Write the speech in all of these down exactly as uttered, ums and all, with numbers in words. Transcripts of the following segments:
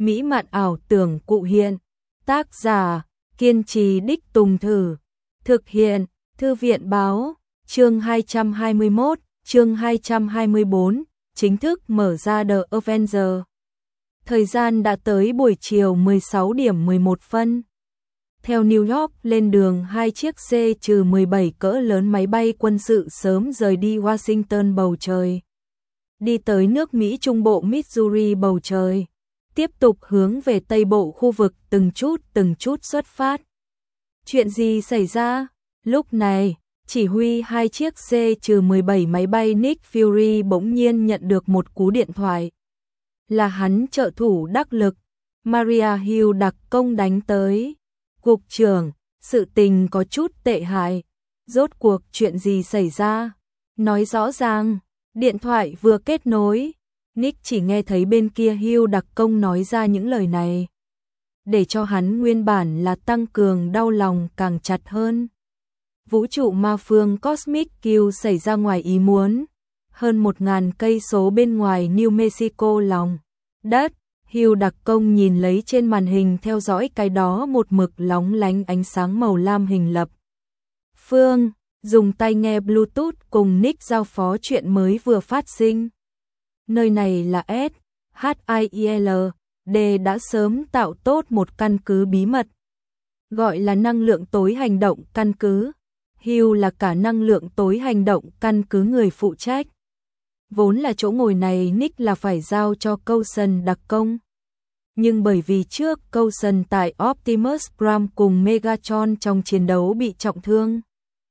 mỹ mạn ảo tưởng cụ hiện. Tác giả, kiên trì đích Tùng Thử. Thực hiện, Thư viện Báo. Chương hai trăm hai mươi mốt, chương hai trăm hai mươi bốn, chính thức mở ra The Avenger. Thời gian đã tới buổi chiều mười sáu điểm mười một phân. Theo New York lên đường hai chiếc C mười bảy cỡ lớn máy bay quân sự sớm rời đi Washington bầu trời. Đi tới nước Mỹ Trung Bộ Missouri bầu trời. Tiếp tục hướng về Tây Bộ khu vực từng chút từng chút xuất phát. Chuyện gì xảy ra? Lúc này, chỉ huy hai chiếc C mười bảy máy bay Nick Fury bỗng nhiên nhận được một cú điện thoại. Là hắn trợ thủ đắc lực, Maria Hill đặc công đánh tới. Cục trưởng, sự tình có chút tệ hại. Rốt cuộc chuyện gì xảy ra? Nói rõ ràng. Điện thoại vừa kết nối, Nick chỉ nghe thấy bên kia Hill đặc công nói ra những lời này. Để cho hắn nguyên bản là tăng cường đau lòng càng chặt hơn. Vũ trụ ma phương Cosmic Kill xảy ra ngoài ý muốn. Hơn một ngàn cây số bên ngoài New Mexico lòng đất. Hill đặc công nhìn lấy trên màn hình theo dõi cái đó một mực lóng lánh ánh sáng màu lam hình lập. Phương, dùng tai nghe Bluetooth cùng Nick giao phó chuyện mới vừa phát sinh. Nơi này là S H I L D đã sớm tạo tốt một căn cứ bí mật. Gọi là năng lượng tối hành động căn cứ. Hill là cả năng lượng tối hành động căn cứ người phụ trách. Vốn là chỗ ngồi này Nick là phải giao cho Coulson đặc công. Nhưng bởi vì trước Coulson tại Optimus Prime cùng Megatron trong chiến đấu bị trọng thương,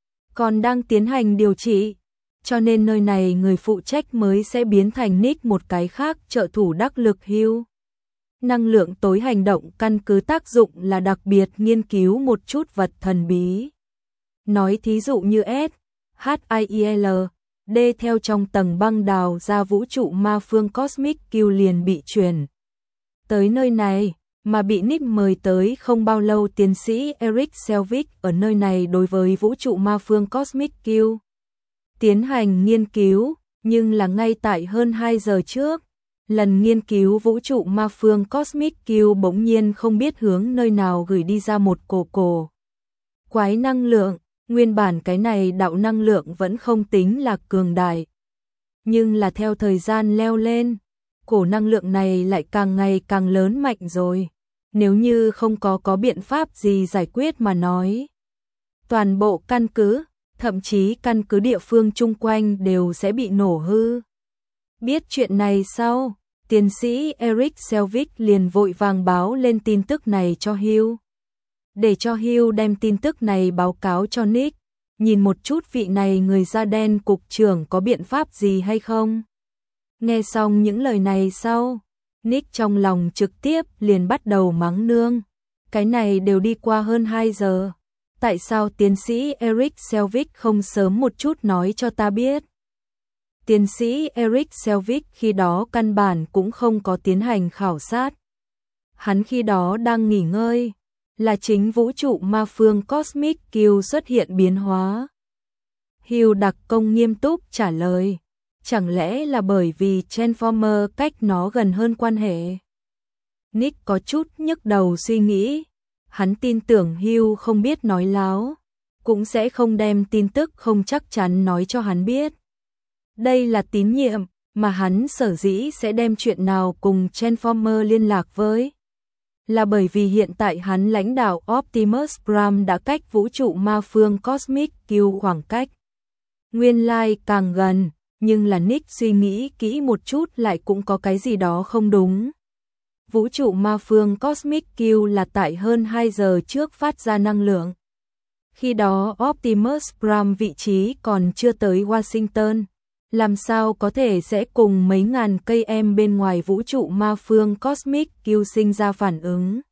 còn đang tiến hành điều trị, cho nên nơi này người phụ trách mới sẽ biến thành Nick một cái khác trợ thủ đắc lực Hill. Năng lượng tối hành động căn cứ tác dụng là đặc biệt nghiên cứu một chút vật thần bí. Nói thí dụ như S H I L D theo trong tầng băng đào ra vũ trụ ma phương Cosmic Kill liền bị chuyển tới nơi này, mà bị Nick mời tới không bao lâu tiến sĩ Eric Selvig ở nơi này đối với vũ trụ ma phương Cosmic Kill tiến hành nghiên cứu, nhưng là ngay tại hơn hai giờ trước. Lần nghiên cứu vũ trụ ma phương Cosmic Kill bỗng nhiên không biết hướng nơi nào gửi đi ra một cổ cổ quái năng lượng. Nguyên bản cái này đạo năng lượng vẫn không tính là cường đại, nhưng là theo thời gian leo lên, cổ năng lượng này lại càng ngày càng lớn mạnh rồi. Nếu như không có có biện pháp gì giải quyết mà nói, toàn bộ căn cứ, thậm chí căn cứ địa phương chung quanh đều sẽ bị nổ hư. Biết chuyện này sau, tiến sĩ Eric Selvig liền vội vàng báo lên tin tức này cho Hill. Để cho Hill đem tin tức này báo cáo cho Nick, nhìn một chút vị này người da đen cục trưởng có biện pháp gì hay không. Nghe xong những lời này sau, Nick trong lòng trực tiếp liền bắt đầu mắng nương. Cái này đều đi qua hơn hai giờ. Tại sao tiến sĩ Eric Selvig không sớm một chút nói cho ta biết? Tiến sĩ Eric Selvig khi đó căn bản cũng không có tiến hành khảo sát. Hắn khi đó đang nghỉ ngơi. Là chính vũ trụ ma phương Cosmic Kill xuất hiện biến hóa. Hill đặc công nghiêm túc trả lời. Chẳng lẽ là bởi vì Transformer cách nó gần hơn quan hệ? Nick có chút nhức đầu suy nghĩ. Hắn tin tưởng Hill không biết nói láo, cũng sẽ không đem tin tức không chắc chắn nói cho hắn biết. Đây là tín nhiệm mà hắn sở dĩ sẽ đem chuyện nào cùng Transformer liên lạc với. Là bởi vì hiện tại hắn lãnh đạo Optimus Prime đã cách vũ trụ ma phương Cosmic Kill khoảng cách nguyên lai càng gần, nhưng là Nick suy nghĩ kỹ một chút lại cũng có cái gì đó không đúng. Vũ trụ ma phương Cosmic Kill là tại hơn hai giờ trước phát ra năng lượng. Khi đó Optimus Prime vị trí còn chưa tới Washington, làm sao có thể sẽ cùng mấy ngàn cây em bên ngoài vũ trụ ma phương Cosmic Kill sinh ra phản ứng.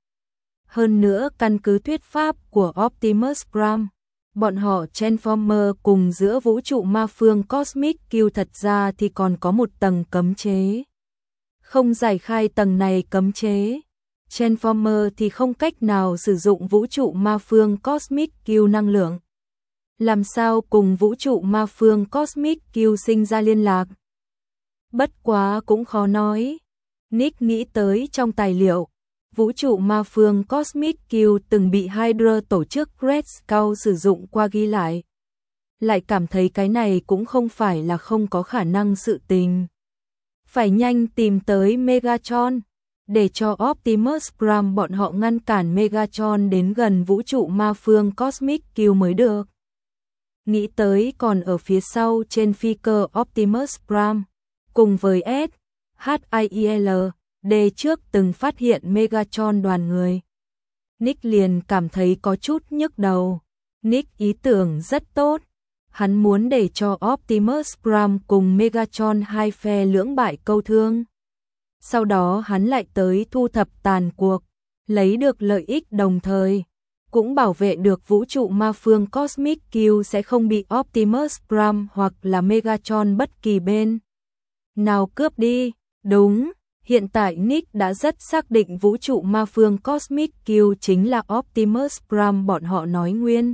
Hơn nữa căn cứ thuyết pháp của Optimus Prime, bọn họ Transformer cùng giữa vũ trụ ma phương Cosmic Kill thật ra thì còn có một tầng cấm chế. Không giải khai tầng này cấm chế, Transformer thì không cách nào sử dụng vũ trụ ma phương Cosmic Kill năng lượng. Làm sao cùng vũ trụ ma phương Cosmic Kill sinh ra liên lạc? Bất quá cũng khó nói. Nick nghĩ tới trong tài liệu, vũ trụ ma phương Cosmic Q từng bị Hydra tổ chức Red Skull sử dụng qua ghi lại. Lại cảm thấy cái này cũng không phải là không có khả năng sự tình. Phải nhanh tìm tới Megatron, để cho Optimus Prime bọn họ ngăn cản Megatron đến gần vũ trụ ma phương Cosmic Q mới được. Nghĩ tới còn ở phía sau trên phi cơ Optimus Prime, cùng với S, H I E L D trước từng phát hiện Megatron đoàn người. Nick liền cảm thấy có chút nhức đầu. Nick ý tưởng rất tốt. Hắn muốn để cho Optimus Prime cùng Megatron hai phe lưỡng bại câu thương. Sau đó hắn lại tới thu thập tàn cuộc, lấy được lợi ích đồng thời, cũng bảo vệ được vũ trụ ma phương Cosmic Q sẽ không bị Optimus Prime hoặc là Megatron bất kỳ bên nào cướp đi. Đúng, hiện tại Nick đã rất xác định vũ trụ ma phương Cosmic Q chính là Optimus Prime bọn họ nói nguyên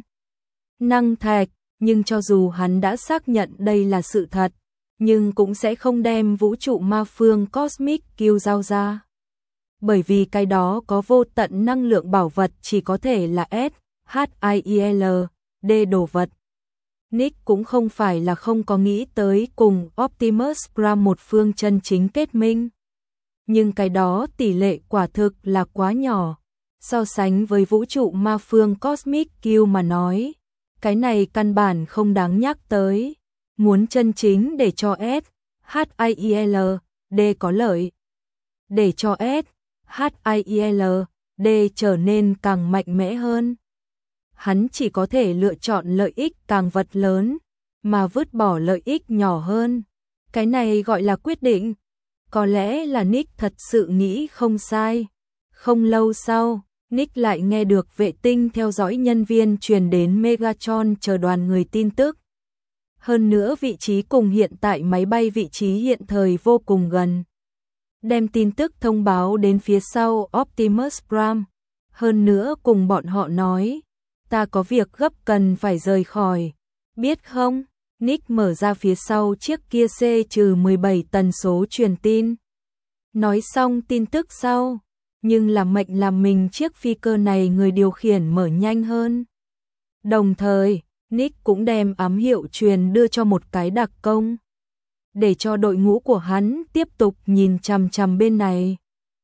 năng thạch, nhưng cho dù hắn đã xác nhận đây là sự thật, nhưng cũng sẽ không đem vũ trụ ma phương Cosmic Q giao ra. Bởi vì cái đó có vô tận năng lượng bảo vật chỉ có thể là S, H I E L D đồ vật. Nick cũng không phải là không có nghĩ tới cùng Optimus Prime một phương chân chính kết minh. Nhưng cái đó tỷ lệ quả thực là quá nhỏ. So sánh với vũ trụ ma phương Cosmic Q mà nói, cái này căn bản không đáng nhắc tới. Muốn chân chính để cho S, H I E L D có lợi, để cho S, H I E L D trở nên càng mạnh mẽ hơn, hắn chỉ có thể lựa chọn lợi ích càng vật lớn, mà vứt bỏ lợi ích nhỏ hơn. Cái này gọi là quyết định. Có lẽ là Nick thật sự nghĩ không sai. Không lâu sau, Nick lại nghe được vệ tinh theo dõi nhân viên truyền đến Megatron chờ đoàn người tin tức. Hơn nữa vị trí cùng hiện tại máy bay vị trí hiện thời vô cùng gần. Đem tin tức thông báo đến phía sau Optimus Prime. Hơn nữa cùng bọn họ nói, ta có việc gấp cần phải rời khỏi. Biết không? Nick mở ra phía sau chiếc kia C mười bảy tần số truyền tin. Nói xong tin tức sau, nhưng là mệnh làm mình chiếc phi cơ này người điều khiển mở nhanh hơn. Đồng thời, Nick cũng đem ám hiệu truyền đưa cho một cái đặc công, để cho đội ngũ của hắn tiếp tục nhìn chằm chằm bên này.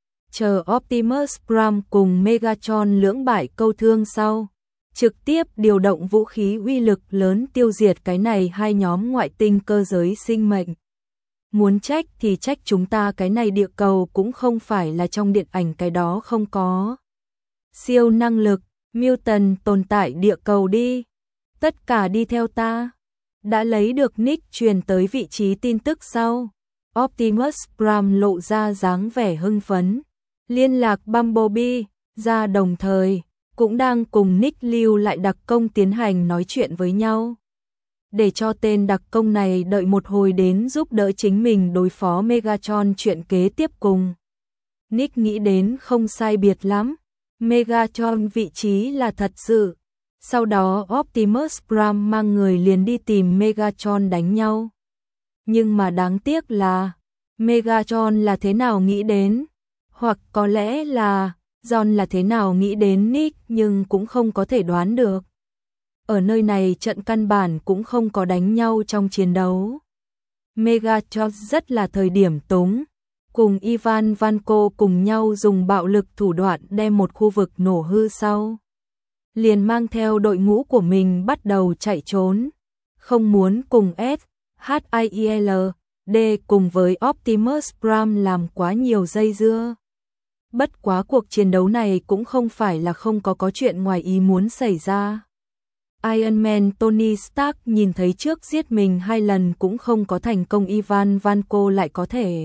Chờ Optimus Prime cùng Megatron lưỡng bại câu thương sau, trực tiếp điều động vũ khí uy lực lớn tiêu diệt cái này hai nhóm ngoại tinh cơ giới sinh mệnh. Muốn trách thì trách chúng ta, cái này địa cầu cũng không phải là trong điện ảnh cái đó không có siêu năng lực, mutant tồn tại địa cầu đi. Tất cả đi theo ta. Đã lấy được Nick truyền tới vị trí tin tức sau, Optimus Prime lộ ra dáng vẻ hưng phấn, liên lạc Bumblebee ra, đồng thời cũng đang cùng Nick lưu lại đặc công tiến hành nói chuyện với nhau. Để cho tên đặc công này đợi một hồi đến giúp đỡ chính mình đối phó Megatron chuyện kế tiếp cùng. Nick nghĩ đến không sai biệt lắm, Megatron vị trí là thật sự. Sau đó Optimus Prime mang người liền đi tìm Megatron đánh nhau. Nhưng mà đáng tiếc là Megatron là thế nào nghĩ đến, hoặc có lẽ là John là thế nào nghĩ đến Nick, nhưng cũng không có thể đoán được. Ở nơi này trận căn bản cũng không có đánh nhau trong chiến đấu. Megatron rất là thời điểm túng, cùng Ivan Vanko cùng nhau dùng bạo lực thủ đoạn đem một khu vực nổ hư sau. Liền mang theo đội ngũ của mình bắt đầu chạy trốn, không muốn cùng S, H I E L D cùng với Optimus Prime làm quá nhiều dây dưa. Bất quá cuộc chiến đấu này cũng không phải là không có có chuyện ngoài ý muốn xảy ra. Iron Man Tony Stark nhìn thấy trước giết mình hai lần cũng không có thành công, Ivan Vanko lại có thể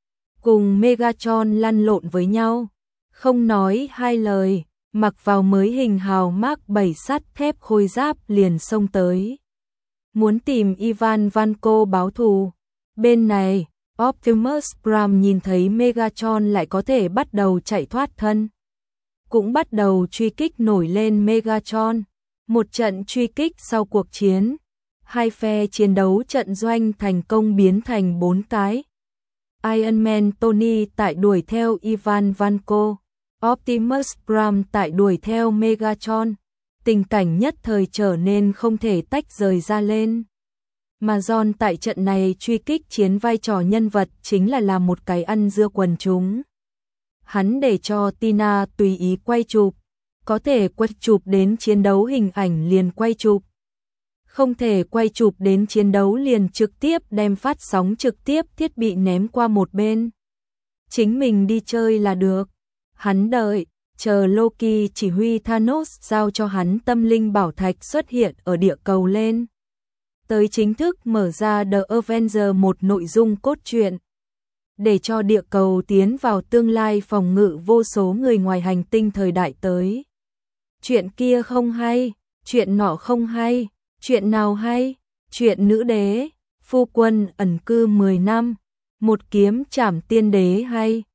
cùng Megatron lăn lộn với nhau, không nói hai lời, mặc vào mới hình hào Mark bảy sắt thép khôi giáp liền xông tới. Muốn tìm Ivan Vanko báo thù. Bên này, Optimus Prime nhìn thấy Megatron lại có thể bắt đầu chạy thoát thân, cũng bắt đầu truy kích nổi lên Megatron. Một trận truy kích sau cuộc chiến, hai phe chiến đấu trận doanh thành công biến thành bốn cái. Iron Man Tony tại đuổi theo Ivan Vanko, Optimus Prime tại đuổi theo Megatron. Tình cảnh nhất thời trở nên không thể tách rời ra lên. Mà John tại trận này truy kích chiến vai trò nhân vật chính là làm một cái ăn dưa quần chúng. Hắn để cho Tina tùy ý quay chụp, có thể quay chụp đến chiến đấu hình ảnh liền quay chụp. Không thể quay chụp đến chiến đấu liền trực tiếp đem phát sóng trực tiếp thiết bị ném qua một bên. Chính mình đi chơi là được. Hắn đợi, chờ Loki chỉ huy Thanos giao cho hắn tâm linh bảo thạch xuất hiện ở địa cầu lên. Tới chính thức mở ra The Avengers một nội dung cốt truyện. Để cho địa cầu tiến vào tương lai phòng ngự vô số người ngoài hành tinh thời đại tới. Chuyện kia không hay, chuyện nọ không hay, chuyện nào hay, chuyện nữ đế, phu quân ẩn cư mười năm, một kiếm trảm tiên đế hay.